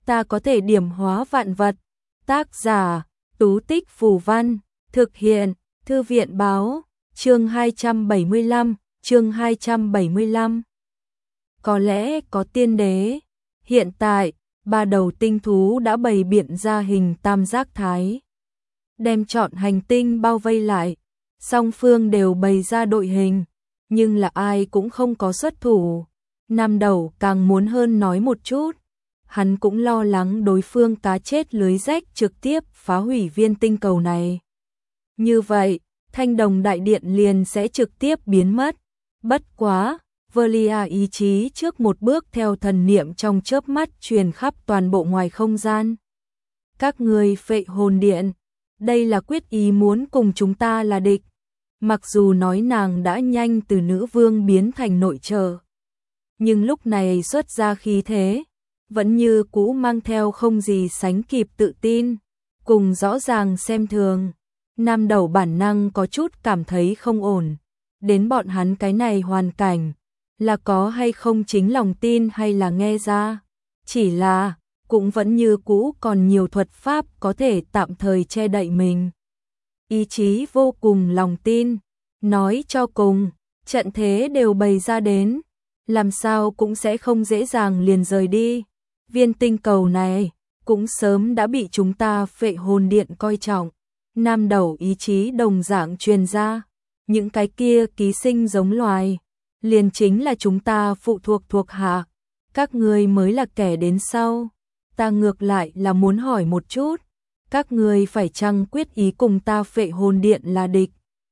ta có thể điểm hóa vạn vật. Tác giả, Tú Tích Phù Văn, thực hiện, Thư viện Báo, chương 275, chương 275. Có lẽ có tiên đế. Hiện tại, ba đầu tinh thú đã bày biện ra hình tam giác thái, đem trọn hành tinh bao vây lại. Song phương đều bày ra đội hình, nhưng là ai cũng không có xuất thủ. Nam Đầu càng muốn hơn nói một chút, hắn cũng lo lắng đối phương cá chết lưới rách trực tiếp phá hủy viên tinh cầu này. Như vậy, Thanh Đồng Đại Điện liền sẽ trực tiếp biến mất. Bất quá, Velia ý chí trước một bước theo thần niệm trong chớp mắt truyền khắp toàn bộ ngoài không gian. Các ngươi Phệ Hồn Điện, đây là quyết ý muốn cùng chúng ta là địch. Mặc dù nói nàng đã nhanh từ nữ vương biến thành nội trợ, nhưng lúc này xuất ra khí thế, vẫn như cũ mang theo không gì sánh kịp tự tin, cùng rõ ràng xem thường. Nam Đầu bản năng có chút cảm thấy không ổn, đến bọn hắn cái này hoàn cảnh, là có hay không chính lòng tin hay là nghe ra, chỉ là cũng vẫn như cũ còn nhiều thuật pháp có thể tạm thời che đậy mình. Ý chí vô cùng lòng tin, nói cho cùng, trận thế đều bày ra đến, làm sao cũng sẽ không dễ dàng liền rời đi. Viên tinh cầu này cũng sớm đã bị chúng ta Phệ Hồn Điện coi trọng. Nam Đầu ý chí đồng dạng truyền ra, những cái kia ký sinh giống loài, liền chính là chúng ta phụ thuộc hạ, các ngươi mới là kẻ đến sau. Ta ngược lại là muốn hỏi một chút, các ngươi phải chăng quyết ý cùng ta Phệ Hồn Điện là địch?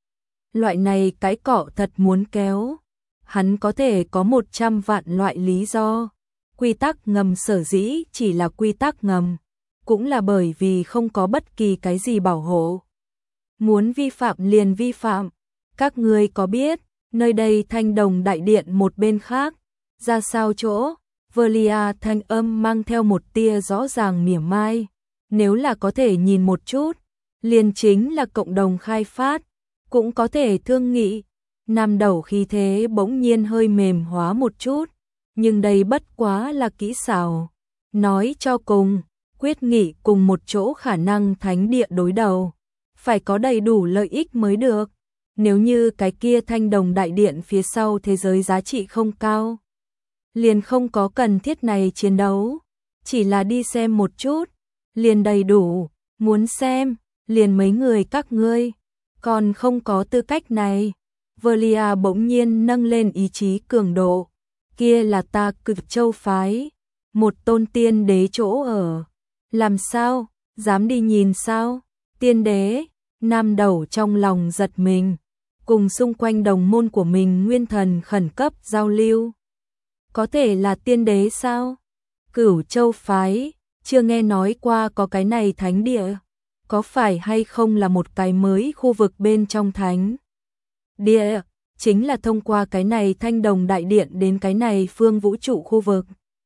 Loại này cái cọ thật muốn kéo, hắn có thể có 100 vạn loại lý do. Quy tắc ngầm sở dĩ chỉ là quy tắc ngầm, cũng là bởi vì không có bất kỳ cái gì bảo hộ. Muốn vi phạm liền vi phạm. Các ngươi có biết, nơi đây Thanh Đồng Đại Điện một bên khác, ra sao chỗ? Velia thanh âm mang theo một tia rõ ràng mỉa mai. Nếu là có thể nhìn một chút, liền chính là cộng đồng khai phát, cũng có thể thương nghị. Nam Đầu khí thế bỗng nhiên hơi mềm hóa một chút, nhưng đây bất quá là kỹ xảo. Nói cho cùng, quyết nghị cùng một chỗ khả năng thánh địa đối đầu, phải có đầy đủ lợi ích mới được. Nếu như cái kia Thanh Đồng Đại Điện phía sau thế giới giá trị không cao, liền không có cần thiết này chiến đấu, chỉ là đi xem một chút, liền đầy đủ. Muốn xem, liền mấy người các ngươi, còn không có tư cách này. Velia bỗng nhiên nâng lên ý chí cường độ, kia là ta Cực Châu phái, một tôn tiên đế chỗ ở, làm sao, dám đi nhìn sao? Tiên đế, Nam Đầu trong lòng giật mình, cùng xung quanh đồng môn của mình nguyên thần khẩn cấp giao lưu. Có thể là tiên đế sao? Cửu Châu phái, chưa nghe nói qua có cái này thánh địa, có phải hay không là một cái mới khu vực bên trong thánh địa, chính là thông qua cái này Thanh Đồng Đại Điện đến cái này phương vũ trụ khu vực.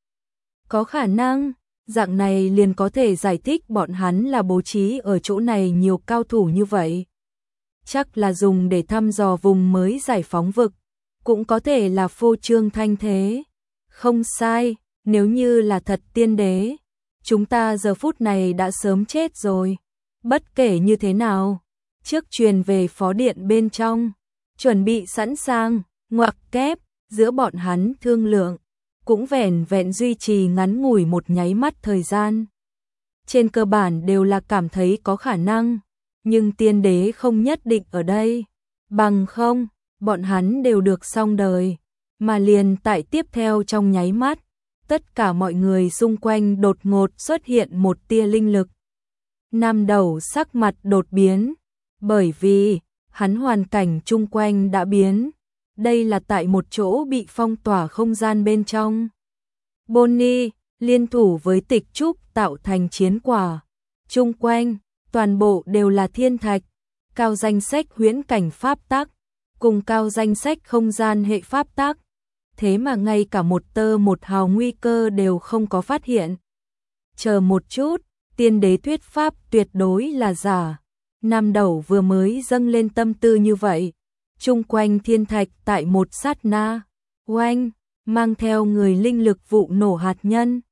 Có khả năng, dạng này liền có thể giải thích bọn hắn là bố trí ở chỗ này nhiều cao thủ như vậy. Chắc là dùng để thăm dò vùng mới giải phóng vực, cũng có thể là phô trương thanh thế. Không sai, nếu như là thật tiên đế, chúng ta giờ phút này đã sớm chết rồi. Bất kể như thế nào, trước truyền về phó điện bên trong, chuẩn bị sẵn sàng, ngoặc kép, giữa bọn hắn thương lượng, cũng vẻn vẹn duy trì ngắn ngủi một nháy mắt thời gian. Trên cơ bản đều là cảm thấy có khả năng, nhưng tiên đế không nhất định ở đây, bằng không, bọn hắn đều được xong đời, mà liền tại tiếp theo trong nháy mắt, tất cả mọi người xung quanh đột ngột xuất hiện một tia linh lực. Nam Đầu sắc mặt đột biến, bởi vì hắn hoàn cảnh chung quanh đã biến, đây là tại một chỗ bị phong tỏa không gian bên trong. Bonnie liên thủ với Tịch Trúc tạo thành chiến quả, chung quanh toàn bộ đều là thiên thạch, cao danh sách huyễn cảnh pháp tắc, cùng cao danh sách không gian hệ pháp tắc, thế mà ngay cả một tơ một hào nguy cơ đều không có phát hiện. Chờ một chút, tiên đế thuyết pháp tuyệt đối là giả. Nam Đầu vừa mới dâng lên tâm tư như vậy, chung quanh thiên thạch tại một sát na, oanh, mang theo người linh lực vụ nổ hạt nhân,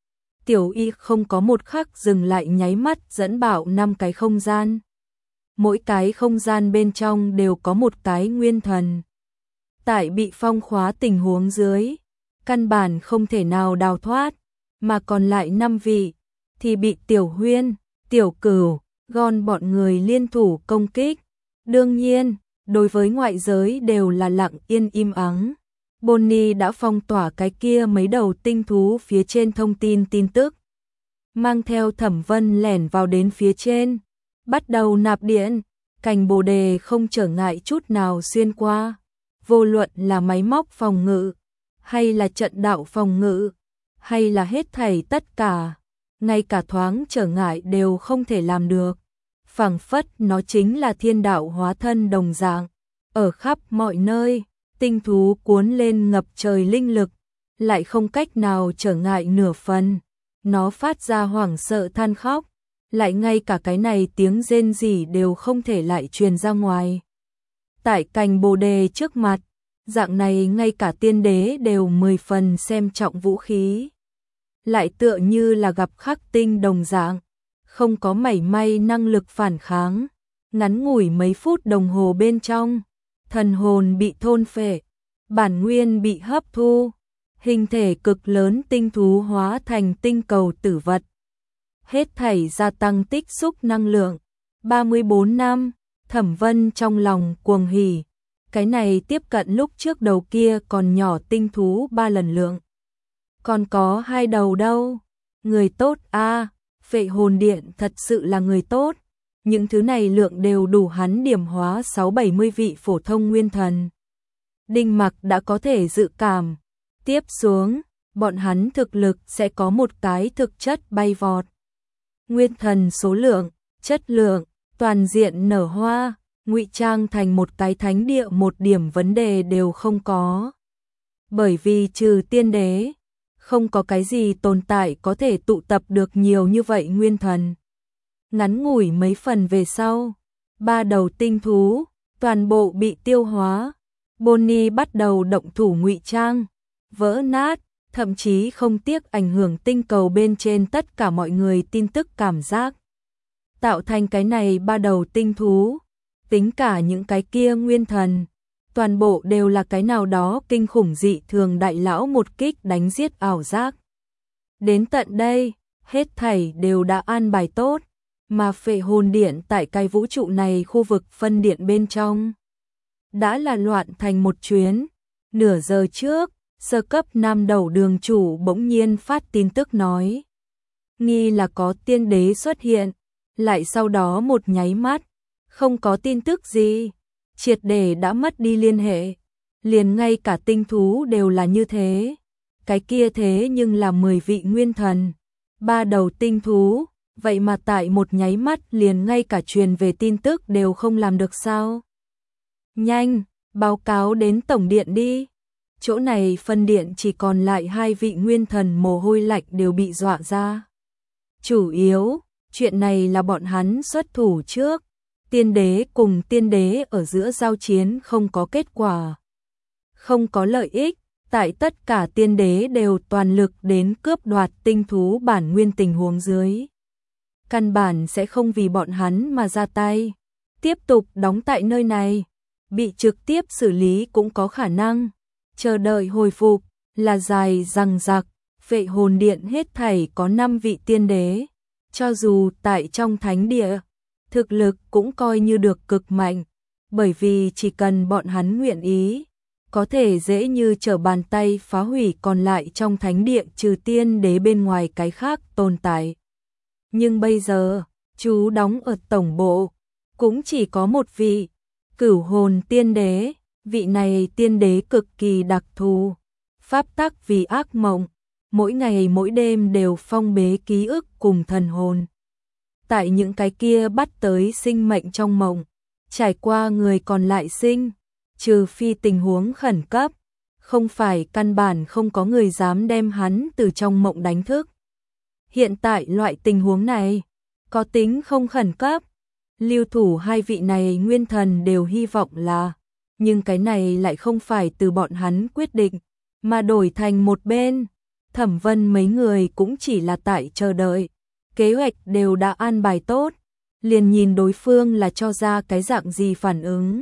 Tiểu Y không có một khắc dừng lại, nháy mắt dẫn bảo 5 cái không gian. Mỗi cái không gian bên trong đều có một cái nguyên thần. Tại bị phong khóa tình huống dưới, căn bản không thể nào đào thoát, mà còn lại 5 vị thì bị Tiểu Huyên, Tiểu Cửu, Gon bọn người liên thủ công kích. Đương nhiên, đối với ngoại giới đều là lặng yên im ắng. Bonnie đã phong tỏa cái kia mấy đầu tinh thú phía trên thông tin tức. Mang theo Thẩm Vân lẻn vào đến phía trên, bắt đầu nạp điện, cành bồ đề không trở ngại chút nào xuyên qua. Vô luận là máy móc phòng ngự, hay là trận đạo phòng ngự, hay là hết thảy tất cả, ngay cả thoáng trở ngại đều không thể làm được. Phảng phất nó chính là thiên đạo hóa thân đồng dạng, ở khắp mọi nơi, tinh thú cuốn lên ngập trời linh lực, lại không cách nào trở ngại nửa phần. Nó phát ra hoảng sợ than khóc, lại ngay cả cái này tiếng rên rỉ đều không thể lại truyền ra ngoài. Tại cành bồ đề trước mặt, dạng này ngay cả tiên đế đều 10 phần xem trọng vũ khí. Lại tựa như là gặp khắc tinh đồng dạng, không có mảy may năng lực phản kháng. Ngắn ngủi mấy phút đồng hồ bên trong, thần hồn bị thôn phệ, bản nguyên bị hấp thu, hình thể cực lớn tinh thú hóa thành tinh cầu tử vật. Hết thảy gia tăng tích xúc năng lượng. 34 năm, Thẩm Vân trong lòng cuồng hỉ. Cái này tiếp cận lúc trước đầu kia còn nhỏ tinh thú 3 lần lượng. Còn có 2 đầu đâu. Người tốt a, Phệ hồn điện thật sự là người tốt. Những thứ này lượng đều đủ hắn điểm hóa 6-70 vị phổ thông nguyên thần. Đinh Mặc đã có thể dự cảm. Tiếp xuống, bọn hắn thực lực sẽ có một cái thực chất bay vọt. Nguyên thần số lượng, chất lượng, toàn diện nở hoa, ngụy trang thành một cái thánh địa một điểm vấn đề đều không có. Bởi vì trừ tiên đế, không có cái gì tồn tại có thể tụ tập được nhiều như vậy nguyên thần. Ngắn ngủi mấy phần về sau, 3 đầu tinh thú, toàn bộ bị tiêu hóa. Bonnie bắt đầu động thủ ngụy trang, vỡ nát, thậm chí không tiếc ảnh hưởng tinh cầu bên trên tất cả mọi người tin tức cảm giác. Tạo thành cái này 3 đầu tinh thú, tính cả những cái kia nguyên thần, toàn bộ đều là cái nào đó kinh khủng dị thường đại lão một kích đánh giết ảo giác. Đến tận đây, hết thảy đều đã an bài tốt, mà Phệ hồn điện tại cái vũ trụ này khu vực phân điện bên trong đã là loạn thành một chuyến. Nửa giờ trước, sơ cấp nam đầu đường chủ bỗng nhiên phát tin tức nói nghi là có tiên đế xuất hiện, lại sau đó một nháy mắt không có tin tức gì, triệt để đã mất đi liên hệ. Liền ngay cả tinh thú đều là như thế. Cái kia thế nhưng là 10 vị nguyên thần, 3 đầu tinh thú, vậy mà tại một nháy mắt liền ngay cả truyền về tin tức đều không làm được sao? Nhanh, báo cáo đến tổng điện đi. Chỗ này phân điện chỉ còn lại 2 vị nguyên thần, mồ hôi lạnh đều bị dọa ra. Chủ yếu, chuyện này là bọn hắn xuất thủ trước. Tiên đế cùng tiên đế ở giữa giao chiến không có kết quả, không có lợi ích, tại tất cả tiên đế đều toàn lực đến cướp đoạt tinh thú bản nguyên tình huống dưới. Căn bản sẽ không vì bọn hắn mà ra tay. Tiếp tục đóng tại nơi này, bị trực tiếp xử lý cũng có khả năng. Chờ đợi hồi phục là dài dằng dặc. Phệ hồn điện hết thảy có 5 vị tiên đế, cho dù tại trong thánh địa, thực lực cũng coi như được cực mạnh, bởi vì chỉ cần bọn hắn nguyện ý, có thể dễ như trở bàn tay phá hủy còn lại trong thánh địa trừ tiên đế bên ngoài cái khác tồn tại. Nhưng bây giờ, chú đóng ở tổng bộ, cũng chỉ có một vị, Cửu hồn tiên đế. Vị này tiên đế cực kỳ đặc thù, pháp tắc vì ác mộng, mỗi ngày mỗi đêm đều phong bế ký ức cùng thần hồn. Tại những cái kia bắt tới sinh mệnh trong mộng, trải qua người còn lại sinh, trừ phi tình huống khẩn cấp, không phải căn bản không có người dám đem hắn từ trong mộng đánh thức. Hiện tại loại tình huống này, có tính không khẩn cấp, lưu thủ 2 vị này nguyên thần đều hy vọng là, nhưng cái này lại không phải từ bọn hắn quyết định, mà đổi thành một bên. Thẩm Vân mấy người cũng chỉ là tại chờ đợi, kế hoạch đều đã an bài tốt, liền nhìn đối phương là cho ra cái dạng gì phản ứng.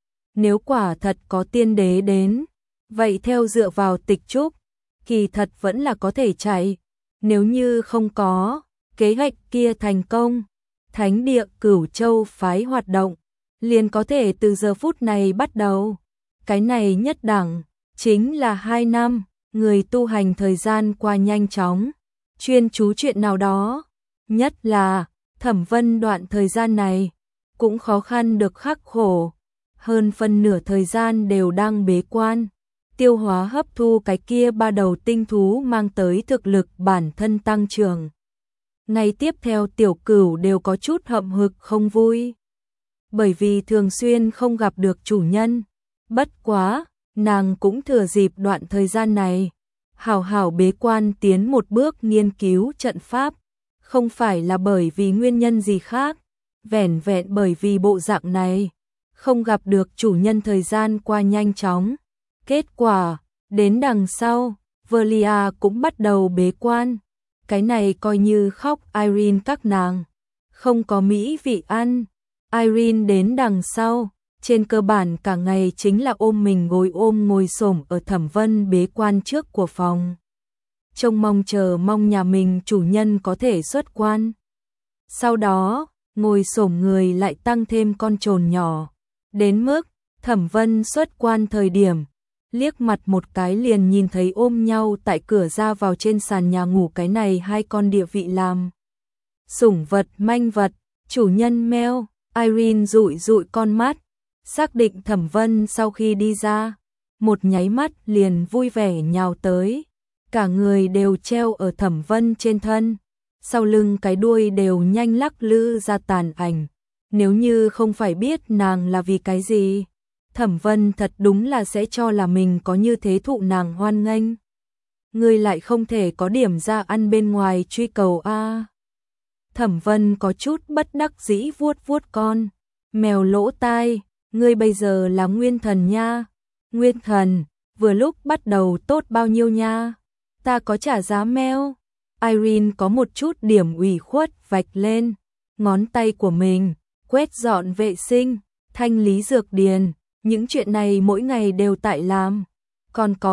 Nếu quả thật có tiên đế đến, vậy theo dựa vào tịch trúc, kỳ thật vẫn là có thể chạy. Nếu như không có, kế hoạch kia thành công, thánh địa Cửu Châu phái hoạt động, liền có thể từ giờ phút này bắt đầu. Cái này nhất đẳng, chính là 2 năm, người tu hành thời gian qua nhanh chóng, chuyên chú chuyện nào đó. Nhất là, Thẩm Vân đoạn thời gian này, cũng khó khăn được khắc khổ, hơn phân nửa thời gian đều đang bế quan, tiêu hóa hấp thu cái kia 3 đầu tinh thú mang tới thực lực bản thân tăng trưởng. Ngày tiếp theo Tiểu Cửu đều có chút hậm hực không vui, bởi vì thường xuyên không gặp được chủ nhân. Bất quá, nàng cũng thừa dịp đoạn thời gian này, hảo hảo bế quan tiến một bước nghiên cứu trận pháp, không phải là bởi vì nguyên nhân gì khác, vẻn vẹn bởi vì bộ dạng này, không gặp được chủ nhân thời gian qua nhanh chóng. Kết quả, đến đằng sau, Velia cũng bắt đầu bế quan. Cái này coi như khóc Irene các nàng. Không có mỹ vị ăn. Irene đến đằng sau, trên cơ bản cả ngày chính là ôm mình ngồi xổm ở Thẩm Vân bế quan trước của phòng. Trông mong chờ mong nhà mình chủ nhân có thể xuất quan. Sau đó, ngồi xổm người lại tăng thêm con trồn nhỏ. Đến mức, Thẩm Vân xuất quan thời điểm, liếc mặt một cái liền nhìn thấy ôm nhau tại cửa ra vào trên sàn nhà ngủ cái này 2 con địa vị làm sủng vật manh vật, chủ nhân mèo. Irene dụi con mắt, xác định Thẩm Vân sau khi đi ra, một nháy mắt liền vui vẻ nhào tới, cả người đều treo ở Thẩm Vân trên thân, sau lưng cái đuôi đều nhanh lắc lư ra tàn ảnh. Nếu như không phải biết nàng là vì cái gì, Thẩm Vân thật đúng là sẽ cho là mình có như thế thụ nàng hoan nghênh. Ngươi lại không thể có điểm ra ăn bên ngoài truy cầu a. Thẩm Vân có chút bất đắc dĩ vuốt con mèo lỗ tai, ngươi bây giờ là nguyên thần nha. Nguyên thần, vừa lúc bắt đầu tốt bao nhiêu nha. Ta có trả giá mèo. Irene có một chút điểm ủy khuất vạch lên ngón tay của mình, quét dọn vệ sinh, thanh lý dược điền, những chuyện này mỗi ngày đều tại làm. Còn có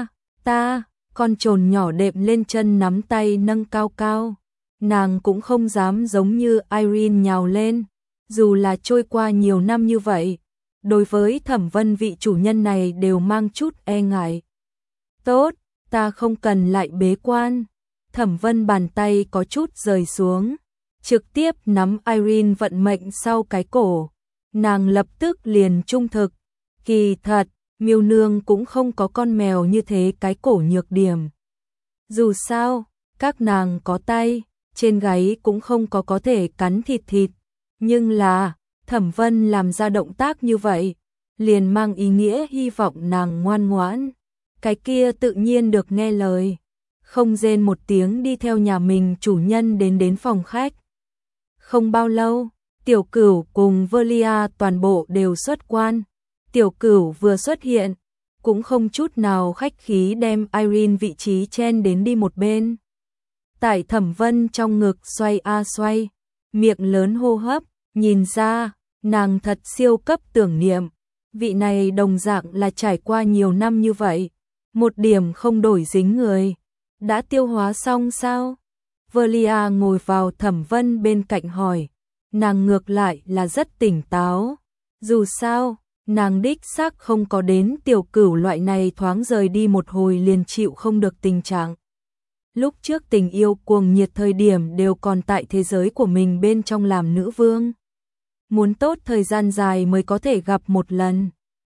ta, con trồn nhỏ đệm lên chân nắm tay nâng cao cao. Nàng cũng không dám giống như Irene nhào lên, dù là trôi qua nhiều năm như vậy, đối với Thẩm Vân vị chủ nhân này đều mang chút e ngại. Tốt, ta không cần lại bế quan. Thẩm Vân bàn tay có chút rời xuống, trực tiếp nắm Irene vận mệnh sau cái cổ. Nàng lập tức liền trung thực. Kỳ thật, miêu nương cũng không có con mèo như thế cái cổ nhược điểm. Dù sao, các nàng có tay, trên gáy cũng không có thể cắn thịt. Nhưng là, Thẩm Vân làm ra động tác như vậy, liền mang ý nghĩa hy vọng nàng ngoan ngoãn. Cái kia tự nhiên được nghe lời, không rên một tiếng đi theo nhà mình chủ nhân đến phòng khách. Không bao lâu, Tiểu Cửu cùng Velia toàn bộ đều xuất quan. Tiểu Cửu vừa xuất hiện, cũng không chút nào khách khí đem Irene vị trí chen đến đi một bên. Tại Thẩm Vân trong ngực xoay a xoay, miệng lớn hô hấp, nhìn ra, nàng thật siêu cấp tưởng niệm. Vị này đồng dạng là trải qua nhiều năm như vậy, một điểm không đổi dính người. Đã tiêu hóa xong sao? Velia ngồi vào Thẩm Vân bên cạnh hỏi. Nàng ngược lại là rất tỉnh táo. Dù sao, nàng đích xác không có đến Tiểu Cửu loại này thoáng rời đi một hồi liền chịu không được tình trạng. Lúc trước tình yêu cuồng nhiệt thời điểm đều còn tại thế giới của mình bên trong làm nữ vương. Muốn tốt thời gian dài mới có thể gặp một lần.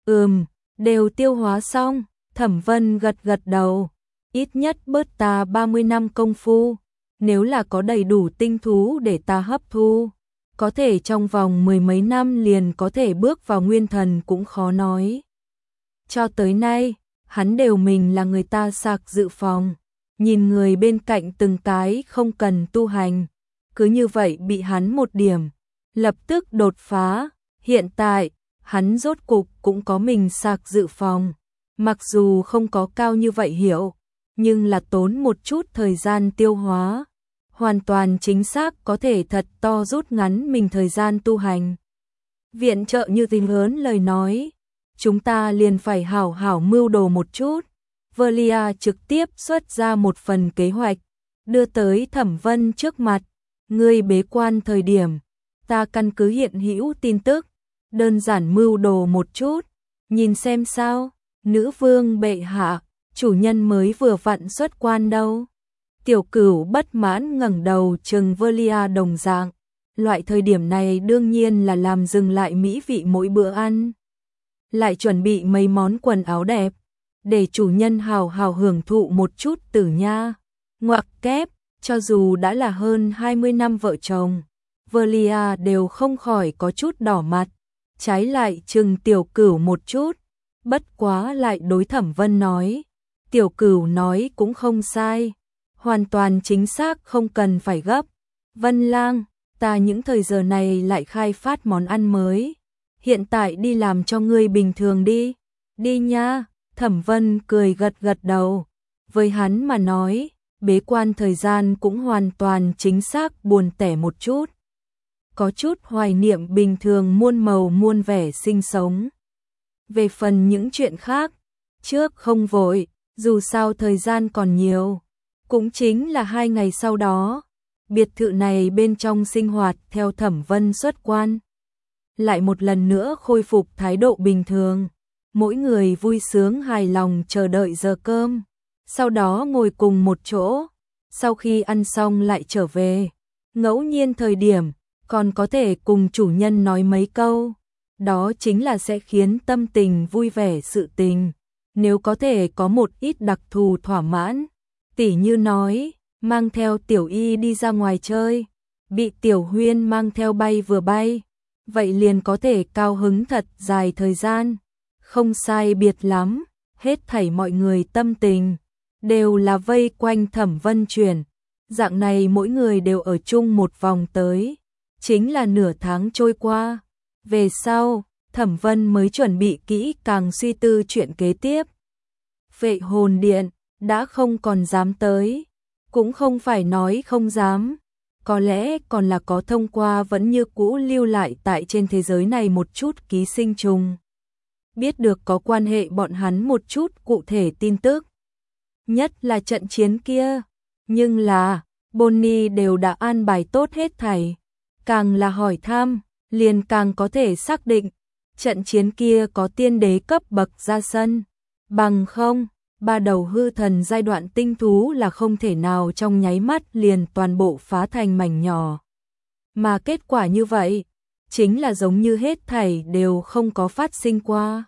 Đều tiêu hóa xong. Thẩm Vân gật đầu. Ít nhất bớt ta 30 năm công phu. Nếu là có đầy đủ tinh thú để ta hấp thu, có thể trong vòng 10 mấy năm liền có thể bước vào nguyên thần cũng khó nói. Cho tới nay, hắn đều mình là người ta sạc dự phòng. Nhìn người bên cạnh từng cái không cần tu hành, cứ như vậy bị hắn một điểm, lập tức đột phá. Hiện tại, hắn rốt cục cũng có mình sạc dự phòng, mặc dù không có cao như vậy hiểu, nhưng là tốn một chút thời gian tiêu hóa. Hoàn toàn chính xác có thể thật to rút ngắn mình thời gian tu hành. Viện trợ như tình lớn lời nói, chúng ta liền phải hảo hảo mưu đồ một chút. Velia trực tiếp xuất ra một phần kế hoạch, đưa tới Thẩm Vân trước mặt. Ngươi bế quan thời điểm, ta căn cứ hiện hữu tin tức, đơn giản mưu đồ một chút, nhìn xem sao. Nữ vương bệ hạ, chủ nhân mới vừa vặn xuất quan đâu. Tiểu Cửu bất mãn ngẩng đầu trừng Velia đồng dạng. Loại thời điểm này đương nhiên là làm dừng lại mỹ vị mỗi bữa ăn. Lại chuẩn bị mấy món quần áo đẹp, để chủ nhân hào hào hưởng thụ một chút tử nha. Ngoặc kép, cho dù đã là hơn 20 năm vợ chồng, Velia đều không khỏi có chút đỏ mặt. Trái lại trừng Tiểu Cửu một chút, bất quá lại đối Thẩm Vân nói. Tiểu Cửu nói cũng không sai, hoàn toàn chính xác, không cần phải gấp. Vân Lang, ta những thời giờ này lại khai phát món ăn mới, hiện tại đi làm cho ngươi bình thường đi. Đi nha. Thẩm Vân cười gật gật đầu. Với hắn mà nói, bế quan thời gian cũng hoàn toàn chính xác buồn tẻ một chút. Có chút hoài niệm bình thường muôn màu muôn vẻ sinh sống. Về phần những chuyện khác, trước không vội, dù sao thời gian còn nhiều. Cũng chính là 2 ngày sau đó, biệt thự này bên trong sinh hoạt theo Thẩm Vân xuất quan. Lại một lần nữa khôi phục thái độ bình thường. Mỗi người vui sướng hài lòng chờ đợi giờ cơm, sau đó ngồi cùng một chỗ, sau khi ăn xong lại trở về. Ngẫu nhiên thời điểm, còn có thể cùng chủ nhân nói mấy câu, đó chính là sẽ khiến tâm tình vui vẻ sự tình. Nếu có thể có một ít đặc thù thỏa mãn, tỉ như nói, mang theo Tiểu Y đi ra ngoài chơi, bị Tiểu Huyên mang theo bay vừa bay, vậy liền có thể cao hứng thật dài thời gian. Không sai biệt lắm, hết thảy mọi người tâm tình đều là vây quanh Thẩm Vân chuyển. Dạng này mỗi người đều ở chung một vòng tới, chính là nửa tháng trôi qua. Về sau, Thẩm Vân mới chuẩn bị kỹ càng suy tư chuyện kế tiếp. Phệ hồn điện đã không còn dám tới, cũng không phải nói không dám, có lẽ còn là có thông qua vẫn như cũ lưu lại tại trên thế giới này một chút ký sinh trùng. Biết được có quan hệ bọn hắn một chút cụ thể tin tức. Nhất là trận chiến kia. Nhưng là, Bonnie đều đã an bài tốt hết thảy. Càng là hỏi thăm, liền càng có thể xác định. Trận chiến kia có tiên đế cấp bậc ra sân. Bằng không, 3 đầu hư thần giai đoạn tinh thú là không thể nào trong nháy mắt liền toàn bộ phá thành mảnh nhỏ. Mà kết quả như vậy, chính là giống như hết thảy đều không có phát sinh qua.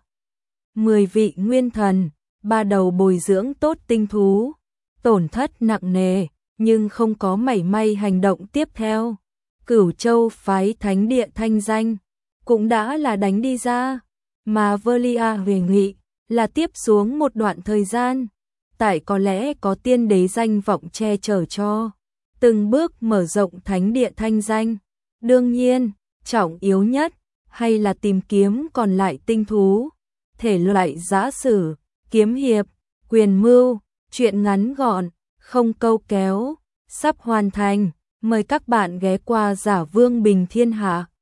10 vị nguyên thần, 3 đầu bồi dưỡng tốt tinh thú, tổn thất nặng nề, nhưng không có mảy may hành động tiếp theo. Cửu Châu phái thánh địa thanh danh, cũng đã là đánh đi ra, mà Velia đề nghị là tiếp xuống một đoạn thời gian, tại có lẽ có tiên đế danh vọng che chở cho, từng bước mở rộng thánh địa thanh danh. Đương nhiên, trọng yếu nhất, hay là tìm kiếm còn lại tinh thú, thể loại giã sử, kiếm hiệp, quyền mưu, chuyện ngắn gọn, không câu kéo, sắp hoàn thành. Mời các bạn ghé qua Giả Vương Bình Thiên Hạ.